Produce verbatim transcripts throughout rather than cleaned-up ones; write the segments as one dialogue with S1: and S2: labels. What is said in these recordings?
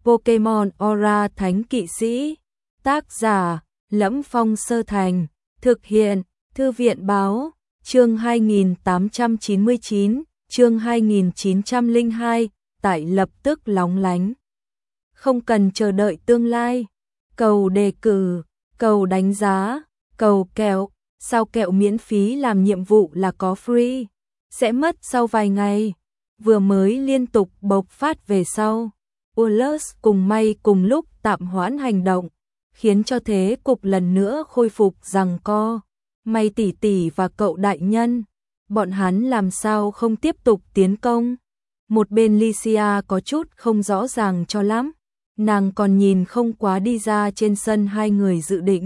S1: Pokemon Aura Thánh Kỵ Sĩ. Tác giả: Lẫm Phong Sơ Thành. Thực hiện: Thư viện báo. Chương hai nghìn tám trăm chín mươi chín, chương hai nghìn chín trăm lẻ hai, tại lập tức lóng lánh. Không cần chờ đợi tương lai. Cầu đề cử, cầu đánh giá, cầu kẹo, sao kẹo miễn phí làm nhiệm vụ là có free, sẽ mất sau vài ngày. Vừa mới liên tục bộc phát về sau, Ullus cùng May cùng lúc tạm hoãn hành động, khiến cho thế cục lần nữa khôi phục giằng co. May tỷ tỷ và cậu đại nhân, bọn hắn làm sao không tiếp tục tiến công? Một bên Lycia có chút không rõ ràng cho lắm, nàng còn nhìn không quá đi ra trên sân hai người dự định.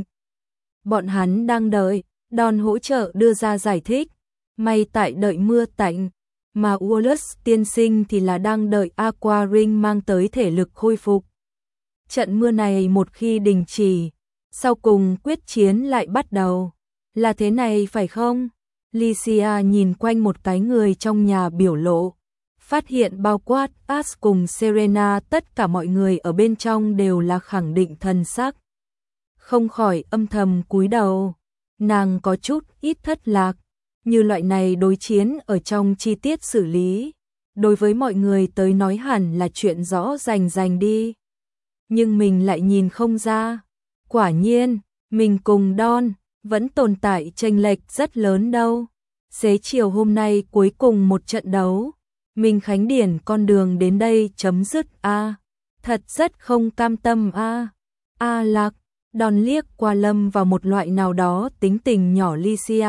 S1: Bọn hắn đang đợi Don hỗ trợ đưa ra giải thích, May tại đợi mưa tạnh, mà Ullus tiên sinh thì là đang đợi Aqua Ring mang tới thể lực khôi phục. Trận mưa này một khi đình chỉ, sau cùng quyết chiến lại bắt đầu. Là thế này phải không? Lycia nhìn quanh một cái người trong nhà biểu lộ, phát hiện bao quát Ash cùng Serena tất cả mọi người ở bên trong đều là khẳng định thần sắc. Không khỏi âm thầm cúi đầu, nàng có chút ít thất lạc, như loại này đối chiến ở trong chi tiết xử lý, đối với mọi người tới nói hẳn là chuyện rõ rành rành đi. Nhưng mình lại nhìn không ra, quả nhiên, mình cùng Don vẫn tồn tại chênh lệch rất lớn đâu. Xế chiều hôm nay cuối cùng một trận đấu, mình Khánh Điển con đường đến đây chấm dứt a. À, thật rất không cam tâm a. À. A à Lạc, Don liếc qua lâm vào một loại nào đó tính tình nhỏ Lycia.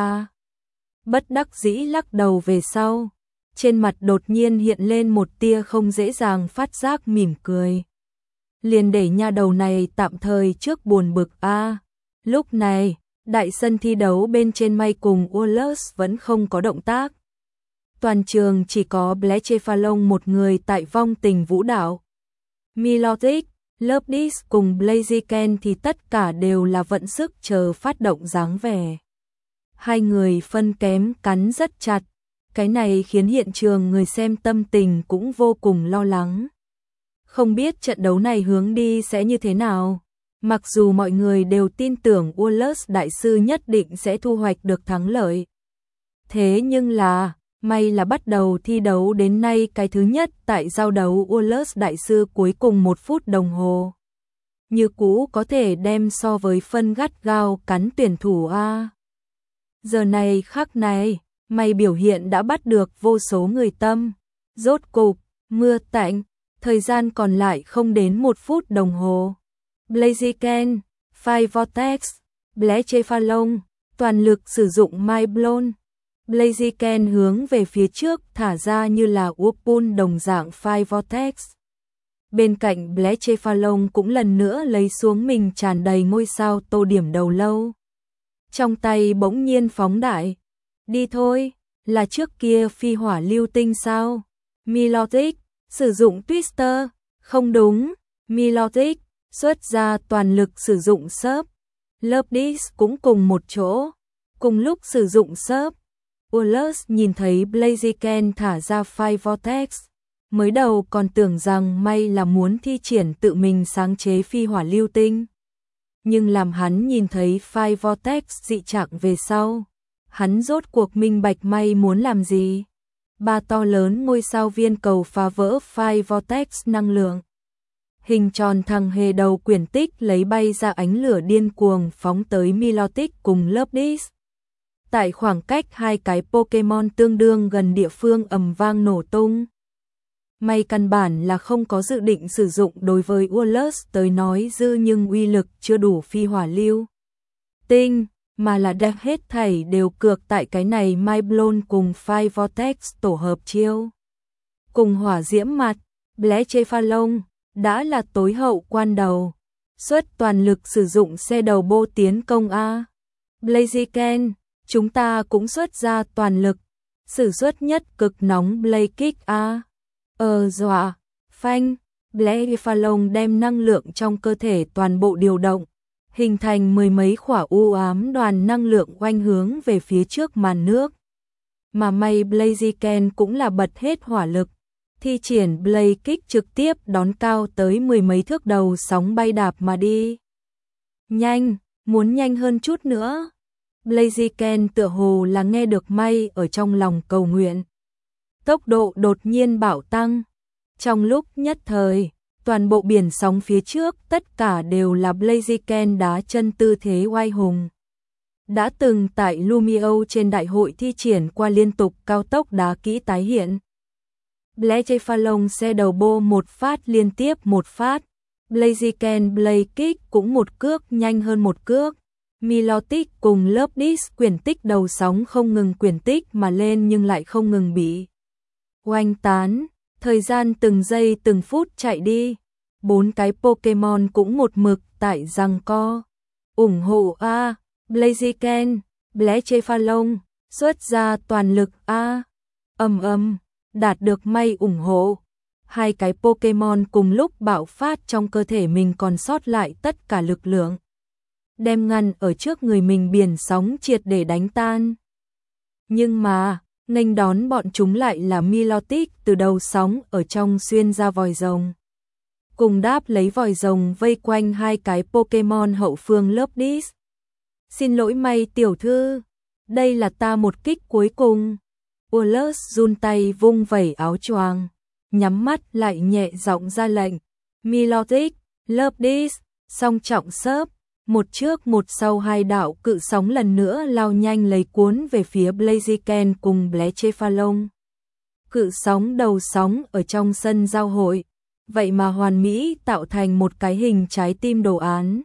S1: Bất đắc dĩ lắc đầu về sau, trên mặt đột nhiên hiện lên một tia không dễ dàng phát giác mỉm cười. Liền để nha đầu này tạm thời trước buồn bực a. À. Lúc này, đại sân thi đấu bên trên May cùng Ullus vẫn không có động tác. Toàn trường chỉ có Blacephalon một người tại vong tình vũ đạo. Milotic, Loveless cùng Blaziken thì tất cả đều là vận sức chờ phát động dáng vẻ. Hai người phân kém cắn rất chặt, cái này khiến hiện trường người xem tâm tình cũng vô cùng lo lắng. Không biết trận đấu này hướng đi sẽ như thế nào. Mặc dù mọi người đều tin tưởng Ullus đại sư nhất định sẽ thu hoạch được thắng lợi. Thế nhưng là, may là bắt đầu thi đấu đến nay cái thứ nhất tại giao đấu Ullus đại sư cuối cùng một phút đồng hồ. Như cũ có thể đem so với phân gắt gao cắn tuyển thủ A. Giờ này khắc này, may biểu hiện đã bắt được vô số người tâm. Rốt cục, mưa tạnh, thời gian còn lại không đến một phút đồng hồ. Blaziken, Fire Vortex, Blacephalon, toàn lực sử dụng My Blown. Blaziken hướng về phía trước thả ra như là Whirlpool đồng dạng Fire Vortex. Bên cạnh Blacephalon cũng lần nữa lấy xuống mình tràn đầy ngôi sao tô điểm đầu lâu. Trong tay bỗng nhiên phóng đại. Đi thôi, là trước kia phi hỏa lưu tinh sao? Milotic, sử dụng Twister. Không đúng, Milotic xuất ra toàn lực sử dụng sớp. Loveless cũng cùng một chỗ, cùng lúc sử dụng sớp. Ullus nhìn thấy Blaziken thả ra Fire Vortex, mới đầu còn tưởng rằng May là muốn thi triển tự mình sáng chế phi hỏa lưu tinh. Nhưng làm hắn nhìn thấy Fire Vortex dị trạng về sau, hắn rốt cuộc minh bạch May muốn làm gì. Ba to lớn ngôi sao viên cầu phá vỡ Fire Vortex năng lượng. Hình tròn thằng hề đầu quyển tích lấy bay ra ánh lửa điên cuồng phóng tới Milotic cùng Loveless. Tại khoảng cách hai cái Pokemon tương đương gần địa phương ầm vang nổ tung. May căn bản là không có dự định sử dụng đối với Ullus tới nói dư nhưng uy lực chưa đủ phi hỏa lưu tinh, mà là đẹp hết thảy đều cược tại cái này My Blown cùng Fire Vortex tổ hợp chiêu. Cùng hỏa diễm mặt, Blacephalon đã là tối hậu quan đầu, xuất toàn lực sử dụng xe đầu bô tiến công A. Blaziken, chúng ta cũng xuất ra toàn lực, sử xuất nhất cực nóng Blaze Kick A. Ờ dọa, phanh, Blacephalon đem năng lượng trong cơ thể toàn bộ điều động, hình thành mười mấy khỏa u ám đoàn năng lượng oanh hướng về phía trước màn nước. Mà may Blaziken cũng là bật hết hỏa lực, thi triển Blaze Kick trực tiếp đón cao tới mười mấy thước đầu sóng bay đạp mà đi. Nhanh, muốn nhanh hơn chút nữa. Blaziken tựa hồ là nghe được may ở trong lòng cầu nguyện. Tốc độ đột nhiên bạo tăng. Trong lúc nhất thời, toàn bộ biển sóng phía trước tất cả đều là Blaziken đá chân tư thế oai hùng. Đã từng tại Lumio trên đại hội thi triển qua liên tục cao tốc đá kỹ tái hiện. Blazephallon xe đầu bô một phát liên tiếp một phát. Blaziken Blaze Kick cũng một cước nhanh hơn một cước. Milotic cùng lớp disc quyển tích đầu sóng không ngừng quyển tích mà lên nhưng lại không ngừng bị oanh tán. Thời gian từng giây từng phút chạy đi. Bốn cái Pokemon cũng một mực tại giằng co. ủng hộ A, Blaziken, Blazephallon, xuất ra toàn lực A. Ầm ầm, đạt được may ủng hộ. Hai cái Pokemon cùng lúc bạo phát trong cơ thể mình còn sót lại tất cả lực lượng. Đem ngăn ở trước người mình biển sóng triệt để đánh tan. Nhưng mà, nghênh đón bọn chúng lại là Milotic từ đầu sóng ở trong xuyên ra vòi rồng. Cùng đáp lấy vòi rồng vây quanh hai cái Pokemon hậu phương lớp disc. Xin lỗi May tiểu thư, đây là ta một kích cuối cùng. Wallace run tay vung vẩy áo choàng, nhắm mắt lại nhẹ giọng ra lệnh. Milotic, lớp disc, song trọng sớp. Một trước một sau hai đạo cự sóng lần nữa lao nhanh lấy cuốn về phía Blaziken cùng Blazephallon. Cự sóng đầu sóng ở trong sân giao hội, vậy mà hoàn mỹ tạo thành một cái hình trái tim đồ án.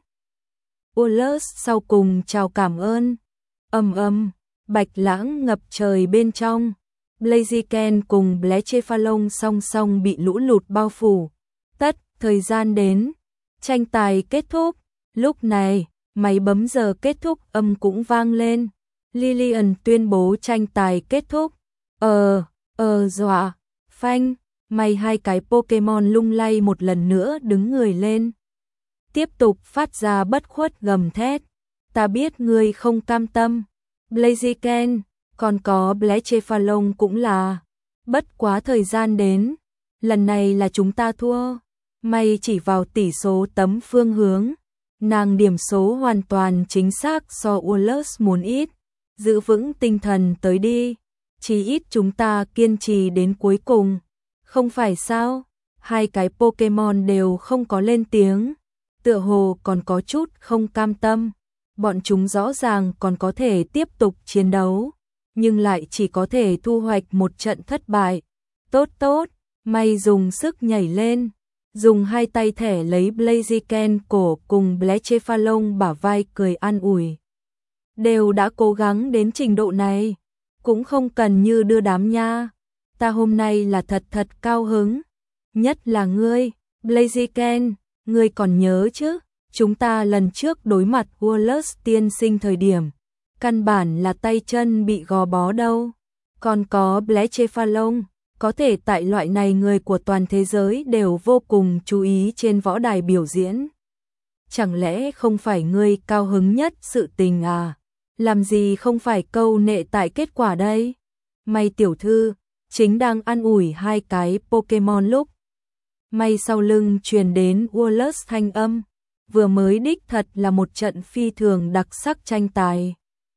S1: Wallace sau cùng chào cảm ơn. Ầm ầm, bạch lãng ngập trời bên trong. Blaziken cùng Blazephallon song song bị lũ lụt bao phủ. Tất, thời gian đến, tranh tài kết thúc. Lúc này, máy bấm giờ kết thúc âm cũng vang lên. Lillian tuyên bố tranh tài kết thúc. Ờ, ờ dọa, phanh, may hai cái Pokemon lung lay một lần nữa đứng người lên. Tiếp tục phát ra bất khuất gầm thét. Ta biết ngươi không cam tâm. Blaziken, còn có Blazephallon cũng là. Bất quá thời gian đến. Lần này là chúng ta thua. May chỉ vào tỷ số tấm phương hướng. Nàng điểm số hoàn toàn chính xác so Wallace muốn ít. Giữ vững tinh thần tới đi. Chỉ ít chúng ta kiên trì đến cuối cùng. Không phải sao? Hai cái Pokemon đều không có lên tiếng. Tựa hồ còn có chút không cam tâm. Bọn chúng rõ ràng còn có thể tiếp tục chiến đấu. Nhưng lại chỉ có thể thu hoạch một trận thất bại. Tốt tốt, May dùng sức nhảy lên. Dùng hai tay thẻ lấy Blaziken cổ cùng Blazephallon bả vai cười an ủi. Đều đã cố gắng đến trình độ này, cũng không cần như đưa đám nha. Ta hôm nay là thật thật cao hứng. Nhất là ngươi, Blaziken, ngươi còn nhớ chứ? Chúng ta lần trước đối mặt Wallace tiên sinh thời điểm, căn bản là tay chân bị gò bó đâu. Còn có Blazephallon, có thể tại loại này người của toàn thế giới đều vô cùng chú ý trên võ đài biểu diễn. Chẳng lẽ không phải ngươi cao hứng nhất sự tình à? Làm gì không phải câu nệ tại kết quả đây? May tiểu thư, chính đang an ủi hai cái Pokemon lúc. May sau lưng truyền đến Wallace thanh âm. Vừa mới đích thật là một trận phi thường đặc sắc tranh tài.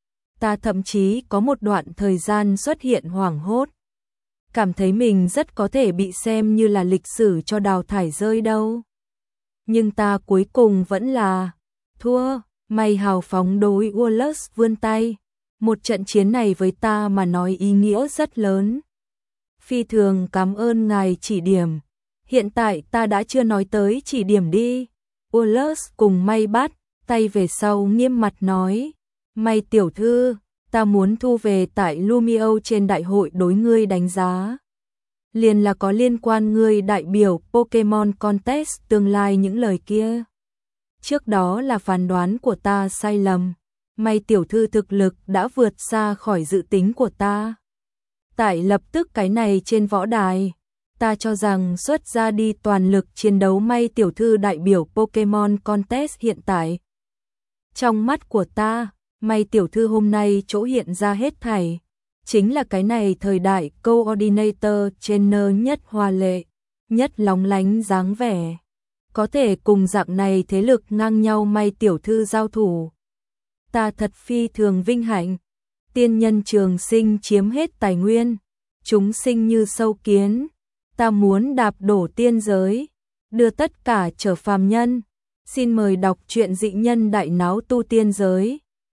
S1: Ta thậm chí có một đoạn thời gian xuất hiện hoảng hốt. Cảm thấy mình rất có thể bị xem như là lịch sử cho đào thải rơi đâu. Nhưng ta cuối cùng vẫn là thua. May hào phóng đối Wallace vươn tay. Một trận chiến này với ta mà nói ý nghĩa rất lớn. Phi thường cảm ơn ngài chỉ điểm. Hiện tại ta đã chưa nói tới chỉ điểm đi. Wallace cùng May bắt tay về sau nghiêm mặt nói. May tiểu thư, ta muốn thu về tại Lumio trên đại hội đối ngươi đánh giá. Liền là có liên quan ngươi đại biểu Pokemon Contest tương lai những lời kia. Trước đó là phán đoán của ta sai lầm. May tiểu thư thực lực đã vượt xa khỏi dự tính của ta. Tại lập tức cái này trên võ đài, ta cho rằng xuất ra đi toàn lực chiến đấu. May tiểu thư đại biểu Pokemon Contest hiện tại. Trong mắt của ta, May tiểu thư hôm nay chỗ hiện ra hết thảy, chính là cái này thời đại coordinator trainer nhất hoa lệ, nhất lóng lánh dáng vẻ. Có thể cùng dạng này thế lực ngang nhau May tiểu thư giao thủ. Ta thật phi thường vinh hạnh. Tiên nhân trường sinh chiếm hết tài nguyên, chúng sinh như sâu kiến, ta muốn đạp đổ tiên giới, đưa tất cả trở phàm nhân. Xin mời đọc truyện dị nhân đại náo tu tiên giới.